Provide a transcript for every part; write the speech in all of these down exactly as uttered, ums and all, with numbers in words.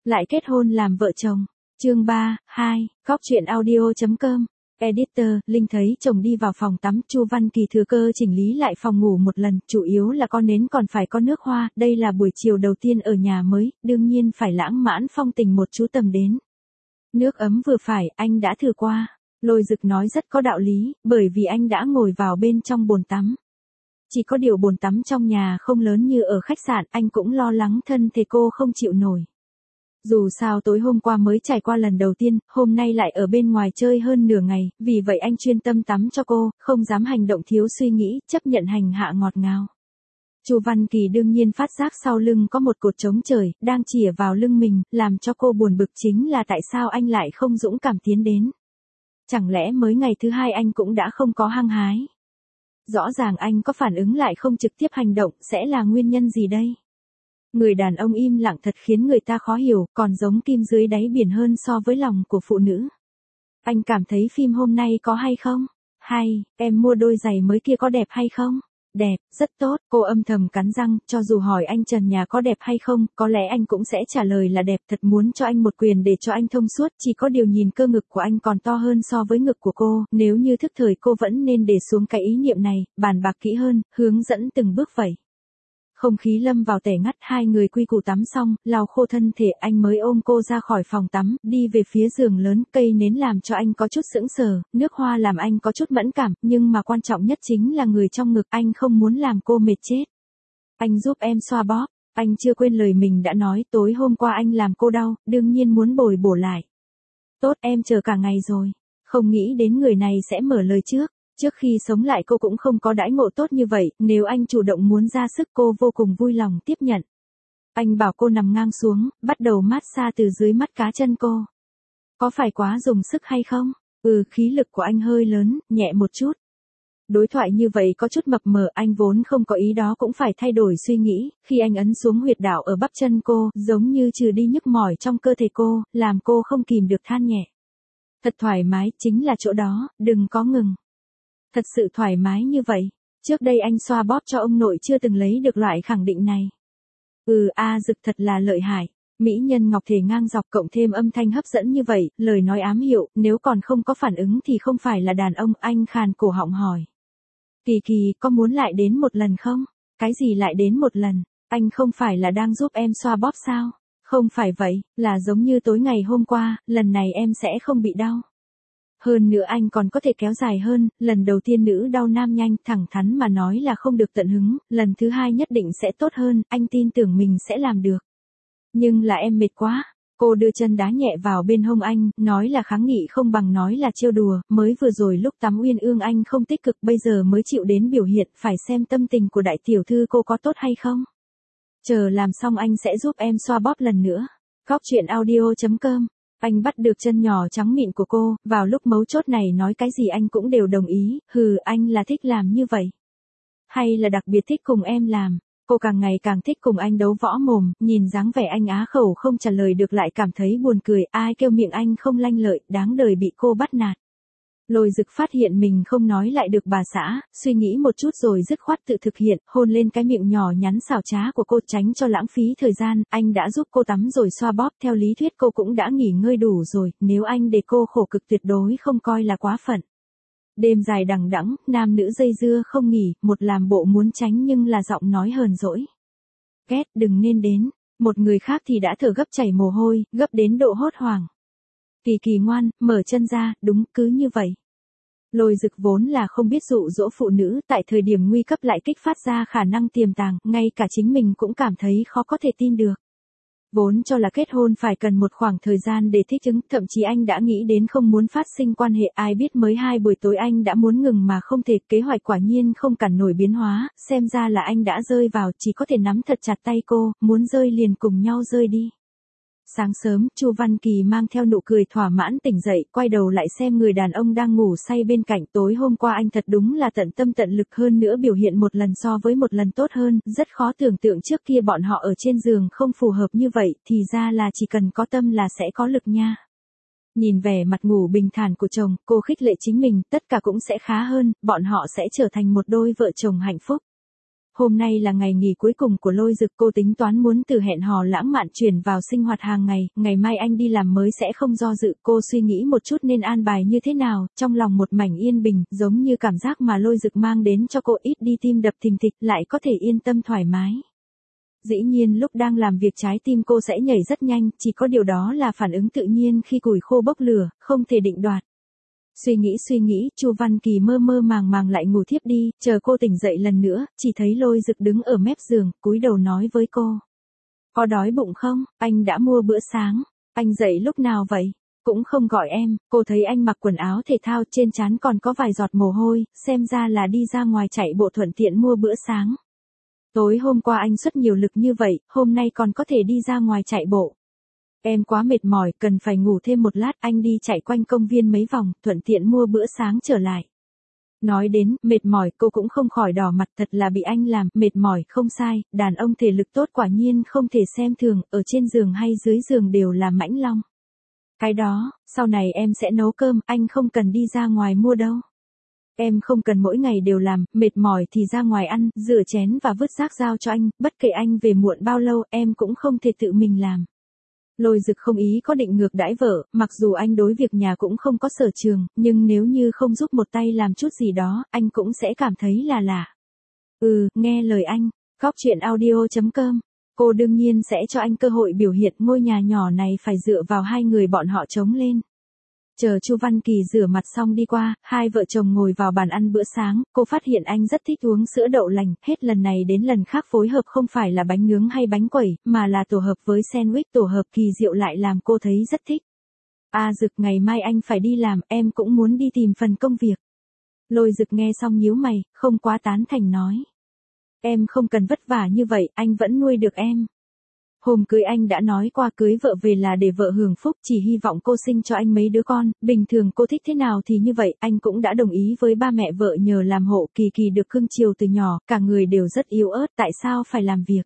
Lại kết hôn làm vợ chồng. Chương ba, hai, góc truyện audio chấm com. Editor, Linh thấy chồng đi vào phòng tắm, Chu Văn Kỳ thừa cơ chỉnh lý lại phòng ngủ một lần, chủ yếu là con nến còn phải có nước hoa, đây là buổi chiều đầu tiên ở nhà mới, đương nhiên phải lãng mãn phong tình một chú tầm đến. Nước ấm vừa phải, anh đã thử qua. Lôi Dực nói rất có đạo lý, bởi vì anh đã ngồi vào bên trong bồn tắm. Chỉ có điều bồn tắm trong nhà không lớn như ở khách sạn, anh cũng lo lắng thân thể cô không chịu nổi. Dù sao tối hôm qua mới trải qua lần đầu tiên, hôm nay lại ở bên ngoài chơi hơn nửa ngày, vì vậy anh chuyên tâm tắm cho cô, không dám hành động thiếu suy nghĩ, chấp nhận hành hạ ngọt ngào. Chu Văn Kỳ đương nhiên phát giác sau lưng có một cột trống trời, đang chìa vào lưng mình, làm cho cô buồn bực chính là tại sao anh lại không dũng cảm tiến đến. Chẳng lẽ mới ngày thứ hai anh cũng đã không có hăng hái? Rõ ràng anh có phản ứng lại không trực tiếp hành động, sẽ là nguyên nhân gì đây? Người đàn ông im lặng thật khiến người ta khó hiểu, còn giống kim dưới đáy biển hơn so với lòng của phụ nữ. Anh cảm thấy phim hôm nay có hay không? Hay, em mua đôi giày mới kia có đẹp hay không? Đẹp, rất tốt, cô âm thầm cắn răng, cho dù hỏi anh trần nhà có đẹp hay không, có lẽ anh cũng sẽ trả lời là đẹp, thật muốn cho anh một quyền để cho anh thông suốt, chỉ có điều nhìn cơ ngực của anh còn to hơn so với ngực của cô, nếu như thức thời cô vẫn nên để xuống cái ý niệm này, bàn bạc kỹ hơn, hướng dẫn từng bước vậy. Không khí lâm vào tẻ ngắt, hai người quy củ tắm xong, lau khô thân thể, anh mới ôm cô ra khỏi phòng tắm, đi về phía giường lớn, cây nến làm cho anh có chút sững sờ, nước hoa làm anh có chút mẫn cảm, nhưng mà quan trọng nhất chính là người trong ngực, anh không muốn làm cô mệt chết. Anh giúp em xoa bóp, anh chưa quên lời mình đã nói, tối hôm qua anh làm cô đau, đương nhiên muốn bồi bổ lại. Tốt, em chờ cả ngày rồi, không nghĩ đến người này sẽ mở lời trước. Trước khi sống lại cô cũng không có đãi ngộ tốt như vậy, nếu anh chủ động muốn ra sức cô vô cùng vui lòng tiếp nhận. Anh bảo cô nằm ngang xuống, bắt đầu massage từ dưới mắt cá chân cô. Có phải quá dùng sức hay không? Ừ, khí lực của anh hơi lớn, nhẹ một chút. Đối thoại như vậy có chút mập mờ, anh vốn không có ý đó cũng phải thay đổi suy nghĩ, khi anh ấn xuống huyệt đạo ở bắp chân cô, giống như trừ đi nhức mỏi trong cơ thể cô, làm cô không kìm được than nhẹ. Thật thoải mái, chính là chỗ đó, đừng có ngừng. Thật sự thoải mái như vậy, trước đây anh xoa bóp cho ông nội chưa từng lấy được loại khẳng định này. Ừ a Dực thật là lợi hại, mỹ nhân ngọc thể ngang dọc cộng thêm âm thanh hấp dẫn như vậy, lời nói ám hiệu, nếu còn không có phản ứng thì không phải là đàn ông, anh khàn cổ họng hỏi. Kỳ Kỳ, có muốn lại đến một lần không? Cái gì lại đến một lần, anh không phải là đang giúp em xoa bóp sao? Không phải vậy, là giống như tối ngày hôm qua, lần này em sẽ không bị đau. Hơn nữa anh còn có thể kéo dài hơn, lần đầu tiên nữ đau nam nhanh, thẳng thắn mà nói là không được tận hứng, lần thứ hai nhất định sẽ tốt hơn, anh tin tưởng mình sẽ làm được. Nhưng là em mệt quá, cô đưa chân đá nhẹ vào bên hông anh, nói là kháng nghị không bằng nói là trêu đùa, mới vừa rồi lúc tắm uyên ương anh không tích cực, bây giờ mới chịu đến biểu hiện, phải xem tâm tình của đại tiểu thư cô có tốt hay không. Chờ làm xong anh sẽ giúp em xoa bóp lần nữa. Góc truyện audio chấm com. Anh bắt được chân nhỏ trắng mịn của cô, vào lúc mấu chốt này nói cái gì anh cũng đều đồng ý, hừ anh là thích làm như vậy. Hay là đặc biệt thích cùng em làm, cô càng ngày càng thích cùng anh đấu võ mồm, nhìn dáng vẻ anh á khẩu không trả lời được lại cảm thấy buồn cười, ai kêu miệng anh không lanh lợi, đáng đời bị cô bắt nạt. Lôi Dực phát hiện mình không nói lại được bà xã, suy nghĩ một chút rồi dứt khoát tự thực hiện, hôn lên cái miệng nhỏ nhắn xảo trá của cô tránh cho lãng phí thời gian, anh đã giúp cô tắm rồi xoa bóp, theo lý thuyết cô cũng đã nghỉ ngơi đủ rồi, nếu anh để cô khổ cực tuyệt đối không coi là quá phận. Đêm dài đằng đẵng, nam nữ dây dưa không nghỉ, một làm bộ muốn tránh nhưng là giọng nói hờn dỗi. Ghét, đừng nên đến, một người khác thì đã thở gấp chảy mồ hôi, gấp đến độ hốt hoảng. Kỳ Kỳ ngoan, mở chân ra, đúng, cứ như vậy. Lôi Dực vốn là không biết dụ dỗ phụ nữ, tại thời điểm nguy cấp lại kích phát ra khả năng tiềm tàng, ngay cả chính mình cũng cảm thấy khó có thể tin được. Vốn cho là kết hôn phải cần một khoảng thời gian để thích ứng, thậm chí anh đã nghĩ đến không muốn phát sinh quan hệ, ai biết mới hai buổi tối anh đã muốn ngừng mà không thể, kế hoạch quả nhiên không cản nổi biến hóa, xem ra là anh đã rơi vào, chỉ có thể nắm thật chặt tay cô, muốn rơi liền cùng nhau rơi đi. Sáng sớm, Chu Văn Kỳ mang theo nụ cười thỏa mãn tỉnh dậy, quay đầu lại xem người đàn ông đang ngủ say bên cạnh, tối hôm qua anh thật đúng là tận tâm tận lực, hơn nữa biểu hiện một lần so với một lần tốt hơn, rất khó tưởng tượng trước kia bọn họ ở trên giường không phù hợp như vậy, thì ra là chỉ cần có tâm là sẽ có lực nha. Nhìn vẻ mặt ngủ bình thản của chồng, cô khích lệ chính mình, tất cả cũng sẽ khá hơn, bọn họ sẽ trở thành một đôi vợ chồng hạnh phúc. Hôm nay là ngày nghỉ cuối cùng của Lôi Dực, cô tính toán muốn từ hẹn hò lãng mạn chuyển vào sinh hoạt hàng ngày, ngày mai anh đi làm mới sẽ không do dự, cô suy nghĩ một chút nên an bài như thế nào, trong lòng một mảnh yên bình, giống như cảm giác mà Lôi Dực mang đến cho cô ít đi tim đập thình thịch, lại có thể yên tâm thoải mái. Dĩ nhiên lúc đang làm việc trái tim cô sẽ nhảy rất nhanh, chỉ có điều đó là phản ứng tự nhiên khi củi khô bốc lửa, không thể định đoạt. Suy nghĩ suy nghĩ, Chu Văn Kỳ mơ mơ màng màng lại ngủ thiếp đi, chờ cô tỉnh dậy lần nữa, chỉ thấy Lôi Dực đứng ở mép giường, cúi đầu nói với cô. Có đói bụng không, anh đã mua bữa sáng, anh dậy lúc nào vậy? Cũng không gọi em, cô thấy anh mặc quần áo thể thao trên trán còn có vài giọt mồ hôi, xem ra là đi ra ngoài chạy bộ thuận tiện mua bữa sáng. Tối hôm qua anh xuất nhiều lực như vậy, hôm nay còn có thể đi ra ngoài chạy bộ. Em quá mệt mỏi, cần phải ngủ thêm một lát, anh đi chạy quanh công viên mấy vòng, thuận tiện mua bữa sáng trở lại. Nói đến, mệt mỏi, cô cũng không khỏi đỏ mặt, thật là bị anh làm, mệt mỏi, không sai, đàn ông thể lực tốt quả nhiên không thể xem thường, ở trên giường hay dưới giường đều là mãnh long. Cái đó, sau này em sẽ nấu cơm, anh không cần đi ra ngoài mua đâu. Em không cần mỗi ngày đều làm, mệt mỏi thì ra ngoài ăn, rửa chén và vứt rác giao cho anh, bất kể anh về muộn bao lâu, em cũng không thể tự mình làm. Lôi Dực không ý có định ngược đãi vợ, mặc dù anh đối việc nhà cũng không có sở trường, nhưng nếu như không giúp một tay làm chút gì đó, anh cũng sẽ cảm thấy là lạ. Ừ, nghe lời anh, góc chuyện audio chấm com. Cô đương nhiên sẽ cho anh cơ hội biểu hiện, ngôi nhà nhỏ này phải dựa vào hai người bọn họ chống lên. Chờ Chu Văn Kỳ rửa mặt xong đi qua, hai vợ chồng ngồi vào bàn ăn bữa sáng, cô phát hiện anh rất thích uống sữa đậu lành, hết lần này đến lần khác phối hợp không phải là bánh nướng hay bánh quẩy, mà là tổ hợp với sandwich, tổ hợp kỳ diệu lại làm cô thấy rất thích. À Dực, ngày mai anh phải đi làm, em cũng muốn đi tìm phần công việc. Lôi Dực nghe xong nhíu mày, không quá tán thành nói. Em không cần vất vả như vậy, anh vẫn nuôi được em. Hôm cưới anh đã nói qua cưới vợ về là để vợ hưởng phúc, chỉ hy vọng cô sinh cho anh mấy đứa con, bình thường cô thích thế nào thì như vậy, anh cũng đã đồng ý với ba mẹ vợ nhờ làm hộ. Kỳ Kỳ được cưng chiều từ nhỏ, cả người đều rất yếu ớt, tại sao phải làm việc?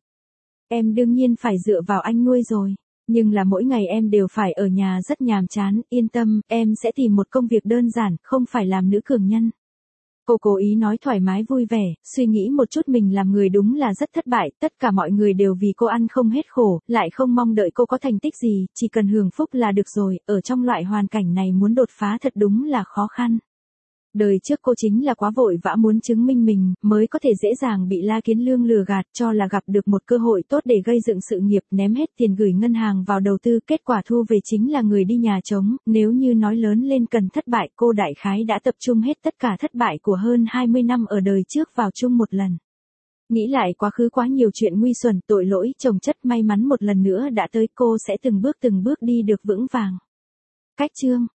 Em đương nhiên phải dựa vào anh nuôi rồi, nhưng là mỗi ngày em đều phải ở nhà rất nhàm chán, yên tâm, em sẽ tìm một công việc đơn giản, không phải làm nữ cường nhân. Cô cố ý nói thoải mái vui vẻ, suy nghĩ một chút mình làm người đúng là rất thất bại, tất cả mọi người đều vì cô ăn không hết khổ, lại không mong đợi cô có thành tích gì, chỉ cần hưởng phúc là được rồi, ở trong loại hoàn cảnh này muốn đột phá thật đúng là khó khăn. Đời trước cô chính là quá vội vã muốn chứng minh mình, mới có thể dễ dàng bị La Kiến Lương lừa gạt, cho là gặp được một cơ hội tốt để gây dựng sự nghiệp, ném hết tiền gửi ngân hàng vào đầu tư, kết quả thu về chính là người đi nhà trống, nếu như nói lớn lên cần thất bại, cô đại khái đã tập trung hết tất cả thất bại của hơn hai mươi năm ở đời trước vào chung một lần. Nghĩ lại quá khứ quá nhiều chuyện nguy xuẩn, tội lỗi, chồng chất, may mắn một lần nữa đã tới, cô sẽ từng bước từng bước đi được vững vàng. Cách chương